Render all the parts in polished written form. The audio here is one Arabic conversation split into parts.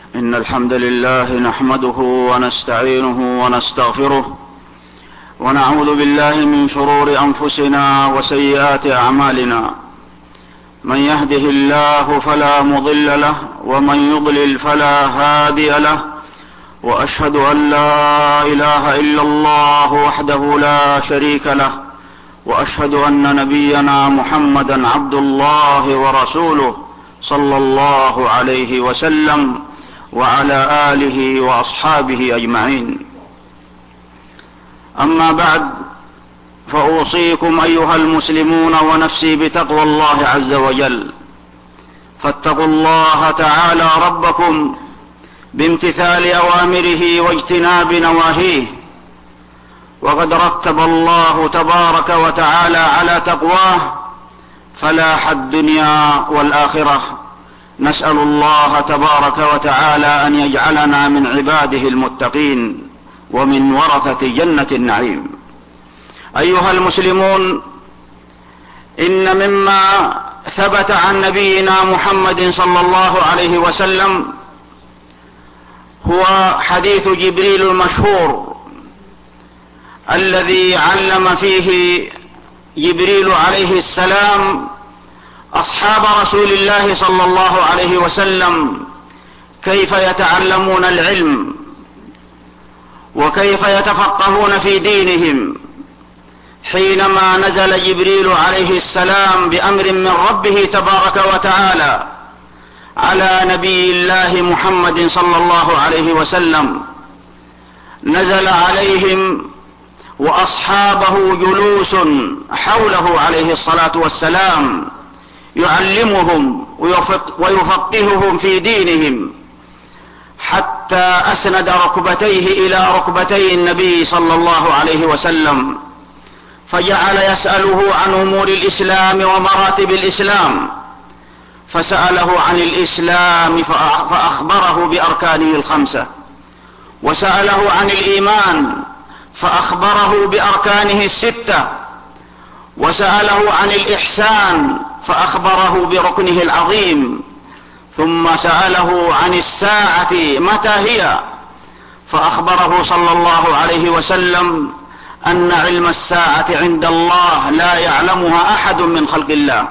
إن الحمد لله نحمده ونستعينه ونستغفره ونعوذ بالله من شرور أنفسنا وسيئات أعمالنا. من يهده الله فلا مضل له ومن يضلل فلا هادي له، وأشهد أن لا إله إلا الله وحده لا شريك له، وأشهد أن نبينا محمدا عبد الله ورسوله صلى الله عليه وسلم وعلى آله وأصحابه أجمعين. أما بعد، فأوصيكم أيها المسلمون ونفسي بتقوى الله عز وجل، فاتقوا الله تعالى ربكم بامتثال أوامره واجتناب نواهيه. وقد رتب الله تبارك وتعالى على تقواه فلاح الدنيا والآخرة. نسأل الله تبارك وتعالى أن يجعلنا من عباده المتقين ومن ورثة جنة النعيم. أيها المسلمون، إن مما ثبت عن نبينا محمد صلى الله عليه وسلم هو حديث جبريل المشهور الذي علم فيه جبريل عليه السلام أصحاب رسول الله صلى الله عليه وسلم كيف يتعلمون العلم وكيف يتفقهون في دينهم، حينما نزل جبريل عليه السلام بأمر من ربه تبارك وتعالى على نبي الله محمد صلى الله عليه وسلم. نزل عليهم وأصحابه جلوس حوله عليه الصلاة والسلام، يعلمهم ويفقههم في دينهم، حتى أسند ركبتيه إلى ركبتي النبي صلى الله عليه وسلم، فجعل يسأله عن أمور الإسلام ومراتب الإسلام. فسأله عن الإسلام فأخبره بأركانه الخمسة، وسأله عن الإيمان فأخبره بأركانه الستة، وسأله عن الإحسان فأخبره بركنه العظيم، ثم سأله عن الساعة متى هي، فأخبره صلى الله عليه وسلم أن علم الساعة عند الله لا يعلمها أحد من خلق الله.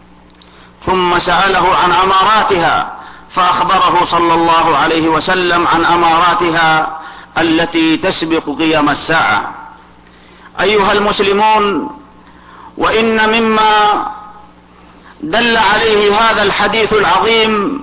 ثم سأله عن أماراتها فأخبره صلى الله عليه وسلم عن أماراتها التي تسبق قيام الساعة. أيها المسلمون، وإن مما دل عليه هذا الحديث العظيم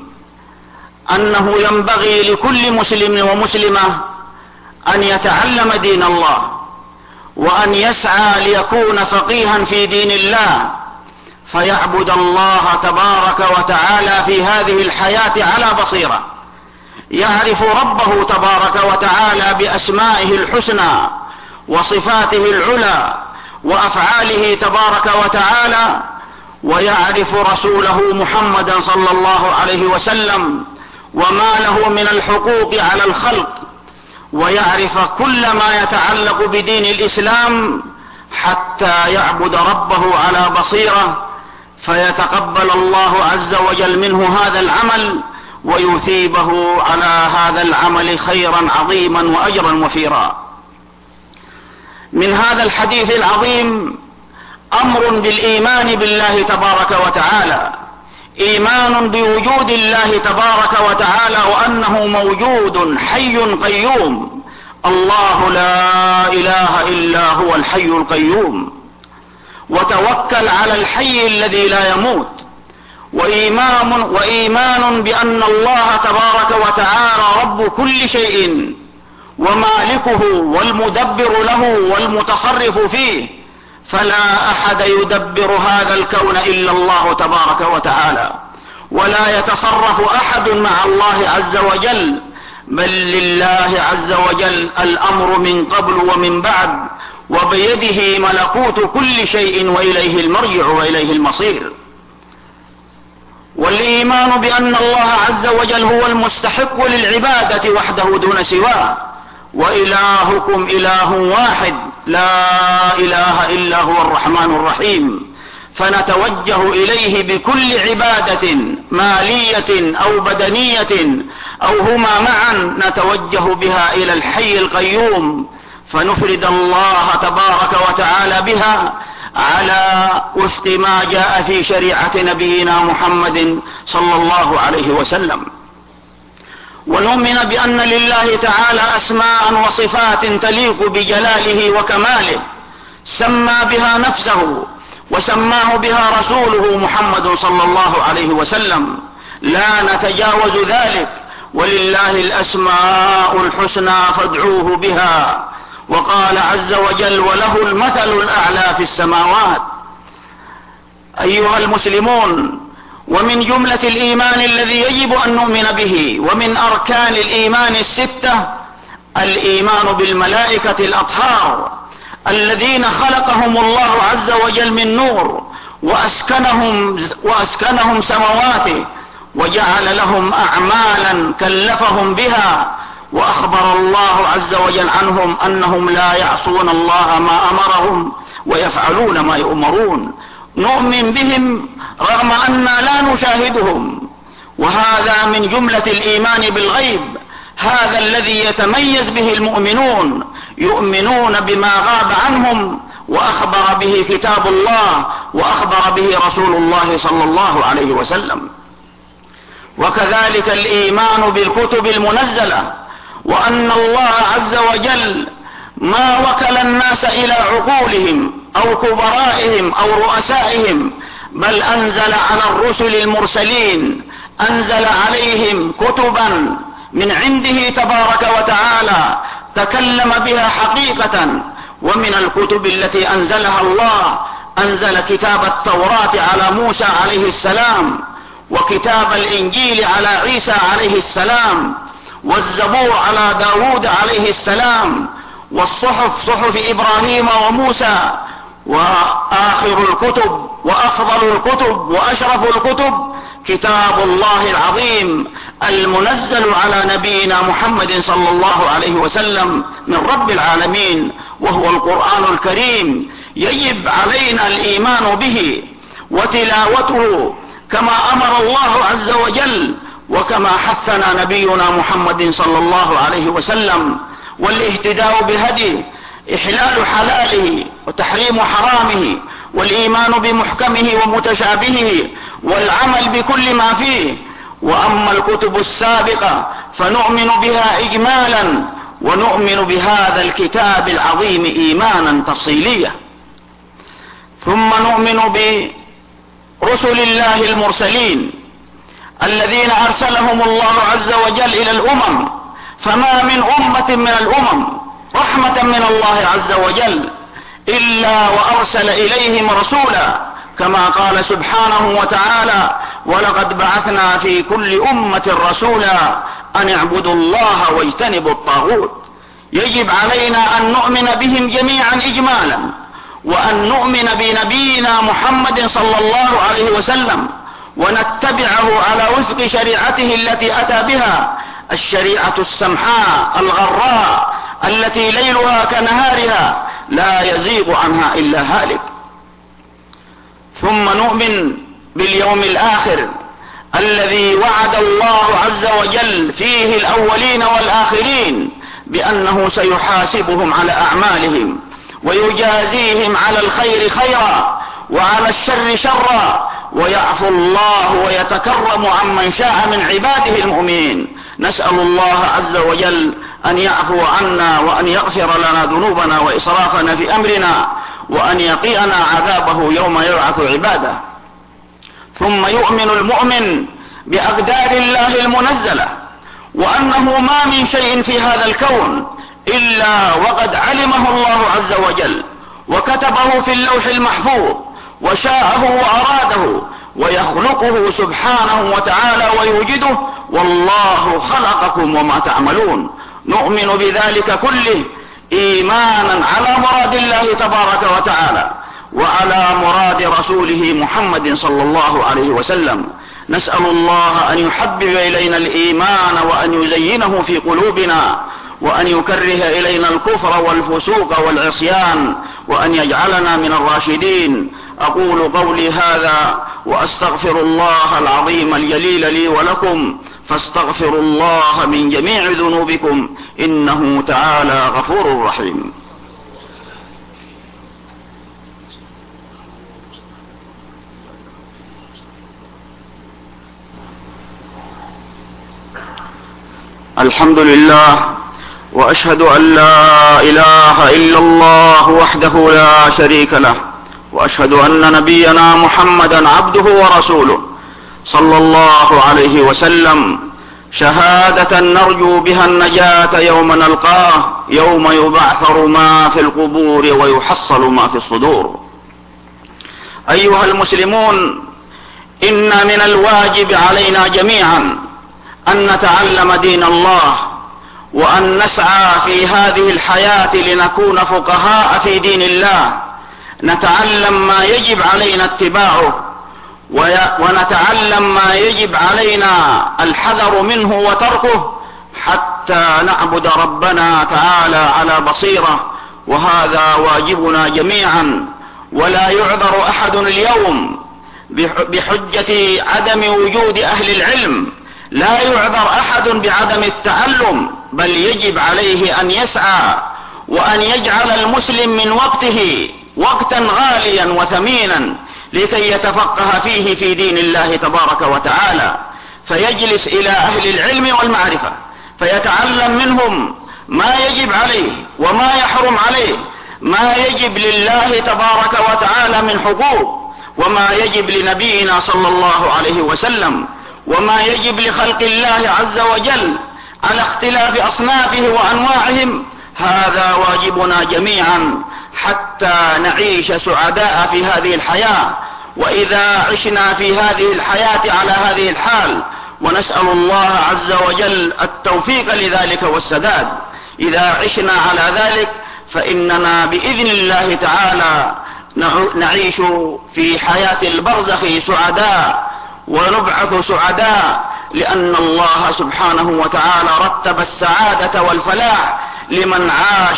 أنه ينبغي لكل مسلم ومسلمة أن يتعلم دين الله، وأن يسعى ليكون فقيها في دين الله، فيعبد الله تبارك وتعالى في هذه الحياة على بصيرة، يعرف ربه تبارك وتعالى بأسمائه الحسنى وصفاته العلى وأفعاله تبارك وتعالى، ويعرف رسوله محمدا صلى الله عليه وسلم وما له من الحقوق على الخلق، ويعرف كل ما يتعلق بدين الإسلام، حتى يعبد ربه على بصيرة، فيتقبل الله عز وجل منه هذا العمل ويثيبه على هذا العمل خيرا عظيما وأجرا وفيرا. من هذا الحديث العظيم أمر بالإيمان بالله تبارك وتعالى، إيمان بوجود الله تبارك وتعالى وأنه موجود حي قيوم. الله لا إله إلا هو الحي القيوم، وتوكل على الحي الذي لا يموت. وإيمان بأن الله تبارك وتعالى رب كل شيء ومالكه والمدبر له والمتصرف فيه، فلا أحد يدبر هذا الكون إلا الله تبارك وتعالى، ولا يتصرف أحد مع الله عز وجل، بل لله عز وجل الأمر من قبل ومن بعد، وبيده ملكوت كل شيء وإليه المرجع وإليه المصير. والإيمان بأن الله عز وجل هو المستحق للعبادة وحده دون سواه، وإلهكم إله واحد لا إله إلا هو الرحمن الرحيم، فنتوجه إليه بكل عبادة مالية أو بدنية أو هما معا نتوجه بها إلى الحي القيوم، فنفرد الله تبارك وتعالى بها على وفق ما جاء في شريعة نبينا محمد صلى الله عليه وسلم. ونؤمن بأن لله تعالى أسماء وصفات تليق بجلاله وكماله سمى بها نفسه وسماه بها رسوله محمد صلى الله عليه وسلم، لا نتجاوز ذلك. ولله الأسماء الحسنى فادعوه بها، وقال عز وجل: وله المثل الأعلى في السماوات. أيها المسلمون، ومن جملة الإيمان الذي يجب أن نؤمن به ومن أركان الإيمان الستة الإيمان بالملائكة الأطهار الذين خلقهم الله عز وجل من نور وأسكنهم سمواته وجعل لهم أعمالا كلفهم بها، وأخبر الله عز وجل عنهم أنهم لا يعصون الله ما أمرهم ويفعلون ما يؤمرون. نؤمن بهم رغم أننا لا نشاهدهم، وهذا من جملة الإيمان بالغيب، هذا الذي يتميز به المؤمنون، يؤمنون بما غاب عنهم وأخبر به كتاب الله وأخبر به رسول الله صلى الله عليه وسلم. وكذلك الإيمان بالكتب المنزلة، وأن الله عز وجل ما وكل الناس إلى عقولهم أو كبرائهم أو رؤسائهم، بل أنزل على الرسل المرسلين، أنزل عليهم كتبا من عنده تبارك وتعالى تكلم بها حقيقة. ومن الكتب التي أنزلها الله أنزل كتاب التوراة على موسى عليه السلام، وكتاب الإنجيل على عيسى عليه السلام، والزبور على داود عليه السلام، والصحف صحف إبراهيم وموسى. وآخر الكتب وأفضل الكتب وأشرف الكتب كتاب الله العظيم المنزل على نبينا محمد صلى الله عليه وسلم من رب العالمين، وهو القرآن الكريم. يجب علينا الإيمان به وتلاوته كما أمر الله عز وجل وكما حثنا نبينا محمد صلى الله عليه وسلم، والاهتداء بهديه، إحلال حلاله وتحريم حرامه، والإيمان بمحكمه ومتشابهه، والعمل بكل ما فيه. وأما الكتب السابقة فنؤمن بها إجمالا، ونؤمن بهذا الكتاب العظيم إيمانا تفصيليا. ثم نؤمن برسل الله المرسلين الذين أرسلهم الله عز وجل إلى الأمم، فما من أمة من الأمم رحمة من الله عز وجل إلا وأرسل إليهم رسولا، كما قال سبحانه وتعالى: ولقد بعثنا في كل أمة رسولا أن اعبدوا الله واجتنبوا الطاغوت. يجب علينا أن نؤمن بهم جميعا إجمالا، وأن نؤمن بنبينا محمد صلى الله عليه وسلم ونتبعه على وفق شريعته التي أتى بها، الشريعة السمحاء الغراء التي ليلها كنهارها لا يزيغ عنها إلا هالك. ثم نؤمن باليوم الآخر الذي وعد الله عز وجل فيه الأولين والآخرين بأنه سيحاسبهم على أعمالهم ويجازيهم على الخير خيرا وعلى الشر شرا، ويعفو الله ويتكرم عمن شاء من عباده المؤمنين. نسأل الله عز وجل أن يعفو عنا وأن يغفر لنا ذنوبنا وإسرافنا في أمرنا، وأن يقينا عذابه يوم يبعث عباده. ثم يؤمن المؤمن بأقدار الله المنزلة، وأنه ما من شيء في هذا الكون إلا وقد علمه الله عز وجل وكتبه في اللوح المحفوظ وشاءه وأراده، ويخلقه سبحانه وتعالى ويوجده، والله خلقكم وما تعملون. نؤمن بذلك كله إيمانا على مراد الله تبارك وتعالى وعلى مراد رسوله محمد صلى الله عليه وسلم. نسأل الله أن يحبب إلينا الإيمان وأن يزينه في قلوبنا، وأن يكره إلينا الكفر والفسوق والعصيان، وأن يجعلنا من الراشدين. أقول قولي هذا وأستغفر الله العظيم الجليل لي ولكم، فاستغفروا الله من جميع ذنوبكم إنه تعالى غفور رحيم. الحمد لله، وأشهد أن لا إله إلا الله وحده لا شريك له، وأشهد أن نبينا محمدا عبده ورسوله صلى الله عليه وسلم، شهادة نرجو بها النجاة يوم نلقاه، يوم يبعثر ما في القبور ويحصل ما في الصدور. أيها المسلمون، إن من الواجب علينا جميعا أن نتعلم دين الله، وأن نسعى في هذه الحياة لنكون فقهاء في دين الله، نتعلم ما يجب علينا اتباعه، ونتعلم ما يجب علينا الحذر منه وتركه، حتى نعبد ربنا تعالى على بصيرة، وهذا واجبنا جميعا. ولا يعذر أحد اليوم بحجة عدم وجود أهل العلم، لا يعذر أحد بعدم التعلم، بل يجب عليه أن يسعى وأن يجعل المسلم من وقته وقتا غاليا وثمينا لكي يتفقه فيه في دين الله تبارك وتعالى، فيجلس إلى أهل العلم والمعرفة فيتعلم منهم ما يجب عليه وما يحرم عليه، ما يجب لله تبارك وتعالى من حقوق، وما يجب لنبينا صلى الله عليه وسلم، وما يجب لخلق الله عز وجل على اختلاف أصنافه وأنواعهم. هذا واجبنا جميعا حتى نعيش سعداء في هذه الحياة. وإذا عشنا في هذه الحياة على هذه الحال، ونسأل الله عز وجل التوفيق لذلك والسداد، إذا عشنا على ذلك فإننا بإذن الله تعالى نعيش في حياة البرزخ سعداء ونبعث سعداء، لأن الله سبحانه وتعالى رتب السعادة والفلاح لمن عاش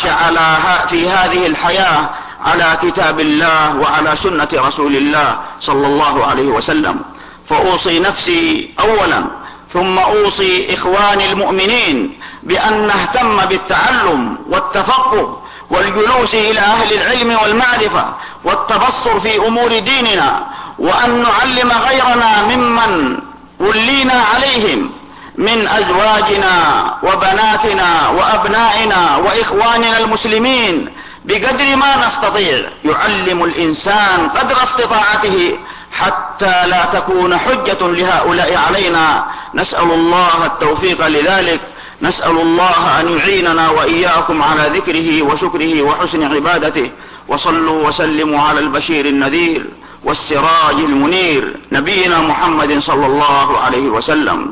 في هذه الحياة على كتاب الله وعلى سنة رسول الله صلى الله عليه وسلم. فأوصي نفسي أولا ثم أوصي إخواني المؤمنين بأن نهتم بالتعلم والتفقه والجلوس إلى أهل العلم والمعرفة والتبصر في أمور ديننا، وأن نعلم غيرنا ممن ولينا عليهم من أزواجنا وبناتنا وأبنائنا وإخواننا المسلمين بقدر ما نستطيع. يعلم الإنسان قدر استطاعته حتى لا تكون حجة لهؤلاء علينا. نسأل الله التوفيق لذلك، نسأل الله أن يعيننا وإياكم على ذكره وشكره وحسن عبادته. وصلوا وسلموا على البشير النذير والسراج المنير نبينا محمد صلى الله عليه وسلم.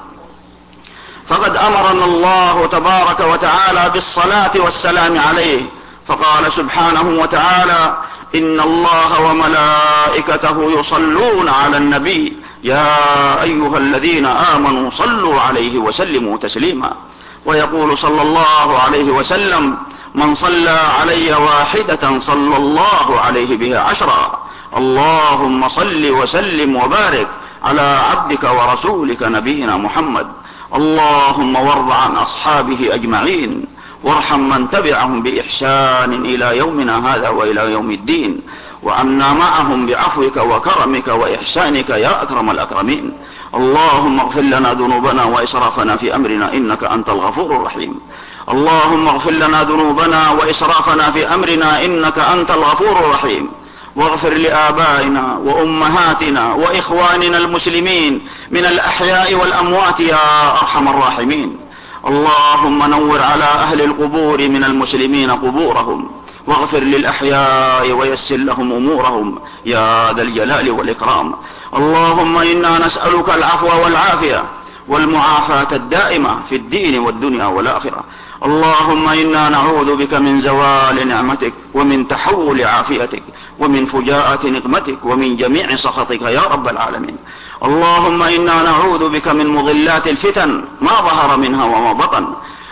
فقد أمرنا الله تبارك وتعالى بالصلاة والسلام عليه، فقال سبحانه وتعالى: إن الله وملائكته يصلون على النبي يا أيها الذين آمنوا صلوا عليه وسلموا تسليما. ويقول صلى الله عليه وسلم: من صلى علي واحدة صلى الله عليه بها 10. اللهم صل وسلم وبارك على عبدك ورسولك نبينا محمد. اللهم وارض عن أصحابه أجمعين، وارحم من تبعهم بإحسان إلى يومنا هذا وإلى يوم الدين، وعنا معهم بعفوك وكرمك وإحسانك يا أكرم الأكرمين. اللهم اغفر لنا ذنوبنا وإسرافنا في أمرنا إنك أنت الغفور الرحيم. اللهم اغفر لنا ذنوبنا وإسرافنا في أمرنا إنك أنت الغفور الرحيم. واغفر لآبائنا وأمهاتنا وإخواننا المسلمين من الأحياء والأموات يا أرحم الراحمين. اللهم نور على أهل القبور من المسلمين قبورهم، واغفر للأحياء ويسر لهم أمورهم يا ذا الجلال والإكرام. اللهم إنا نسألك العفو والعافية والمعافاة الدائمة في الدين والدنيا والآخرة. اللهم إنا نعوذ بك من زوال نعمتك ومن تحول عافيتك ومن فجاءة نقمتك ومن جميع سخطك يا رب العالمين. اللهم إنا نعوذ بك من مضلات الفتن ما ظهر منها وما بطن.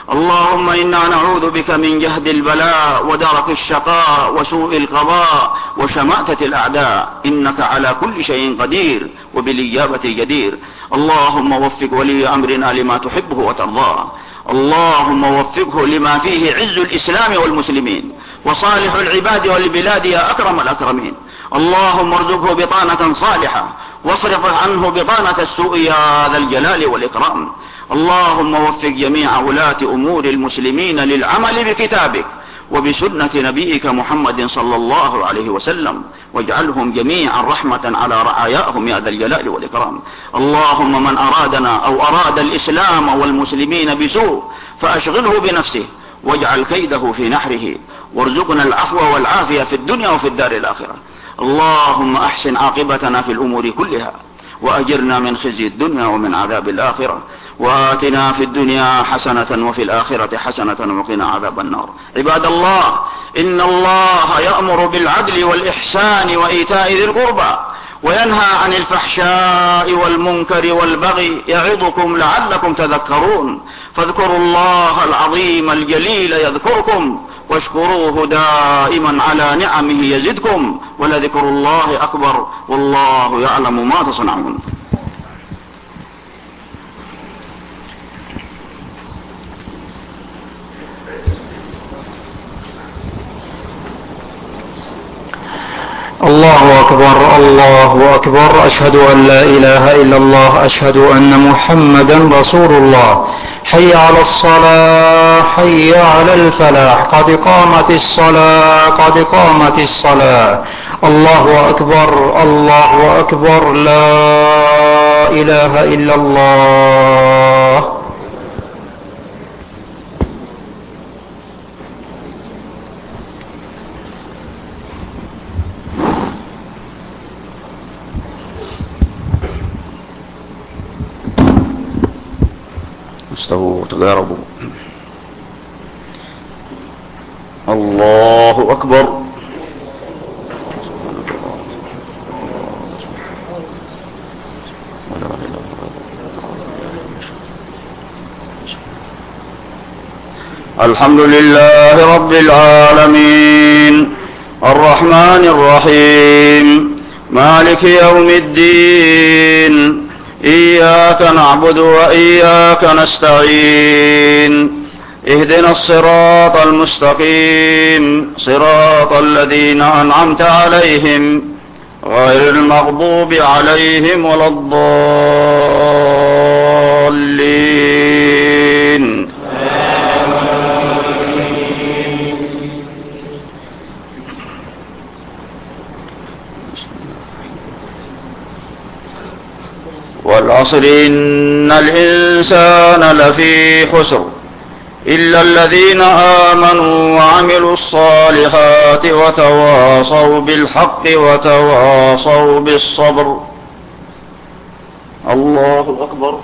اللهم إنا نعوذ بك من جهد البلاء ودرك الشقاء وسوء القضاء وشماتة الأعداء، إنك على كل شيء قدير وبالإجابة جدير. اللهم وفق ولي أمرنا لما تحبه وترضاه، اللهم وفقه لما فيه عز الإسلام والمسلمين وصالح العباد والبلاد يا أكرم الأكرمين. اللهم ارزقه بطانة صالحة واصرف عنه بطانة السوء يا ذا الجلال والإكرام. اللهم وفق جميع ولاة أمور المسلمين للعمل بكتابك وبسنة نبيك محمد صلى الله عليه وسلم، واجعلهم جميعا رحمة على رعاياهم يا ذا الجلال والإكرام. اللهم من أرادنا أو أراد الإسلام والمسلمين بسوء فأشغله بنفسه واجعل كيده في نحره، وارزقنا العفو والعافية في الدنيا وفي الدار الآخرة. اللهم أحسن عاقبتنا في الأمور كلها وأجرنا من خزي الدنيا ومن عذاب الآخرة، وآتنا في الدنيا حسنة وفي الآخرة حسنة وقنا عذاب النار. عباد الله، إن الله يأمر بالعدل والإحسان وإيتاء ذي القربى وينهى عن الفحشاء والمنكر والبغي يعظكم لعلكم تذكرون. فاذكروا الله العظيم الجليل يذكركم واشكروه دائما على نعمه يزدكم، ولذكر الله أكبر والله يعلم ما تصنعون. الله أكبر الله أكبر، أشهد أن لا إله إلا الله، أشهد أن محمدا رسول الله. حي على الصلاة حي على الفلاح، قد قامت الصلاة قد قامت الصلاة. الله أكبر الله أكبر، لا إله إلا الله. استووا تقاربوا. الله أكبر. الحمد لله رب العالمين الرحمن الرحيم مالك يوم الدين، إياك نعبد وإياك نستعين، اهدنا الصراط المستقيم صراط الذين أنعمت عليهم غير المغضوب عليهم ولا الضالين. والعصر إن الإنسان لفي خسر إلا الذين آمنوا وعملوا الصالحات وتواصوا بالحق وتواصوا بالصبر. الله أكبر.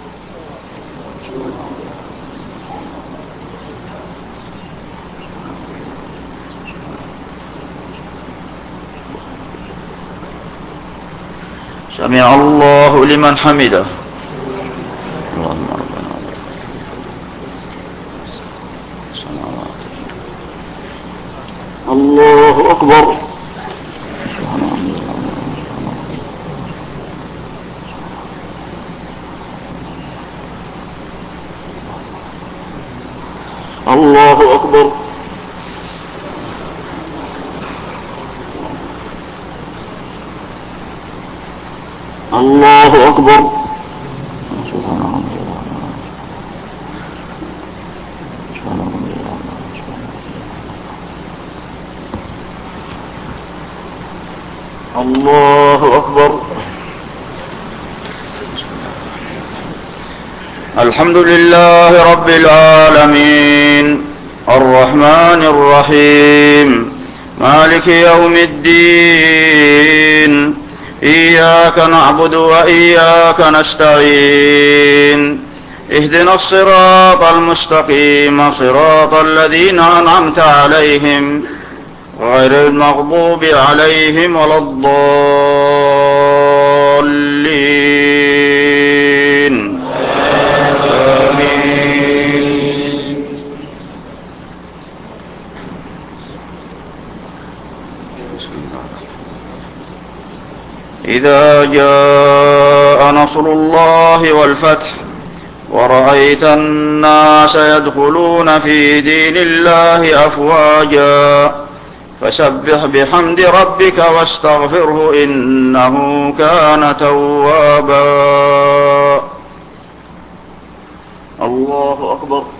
سمع الله لمن حمده. اللهم ربنا الله أكبر. الله أكبر. الله أكبر. الله أكبر. الحمد لله رب العالمين الرحمن الرحيم مالك يوم الدين، إياك نعبد وإياك نستعين، اهدنا الصراط المستقيم صراط الذين أنعمت عليهم غير المغضوب عليهم ولا الضالين. آمين. إذا جاء نصر الله والفتح ورأيت الناس يدخلون في دين الله أفواجا فسبح بحمد ربك واستغفره إنه كان توابا. الله أكبر.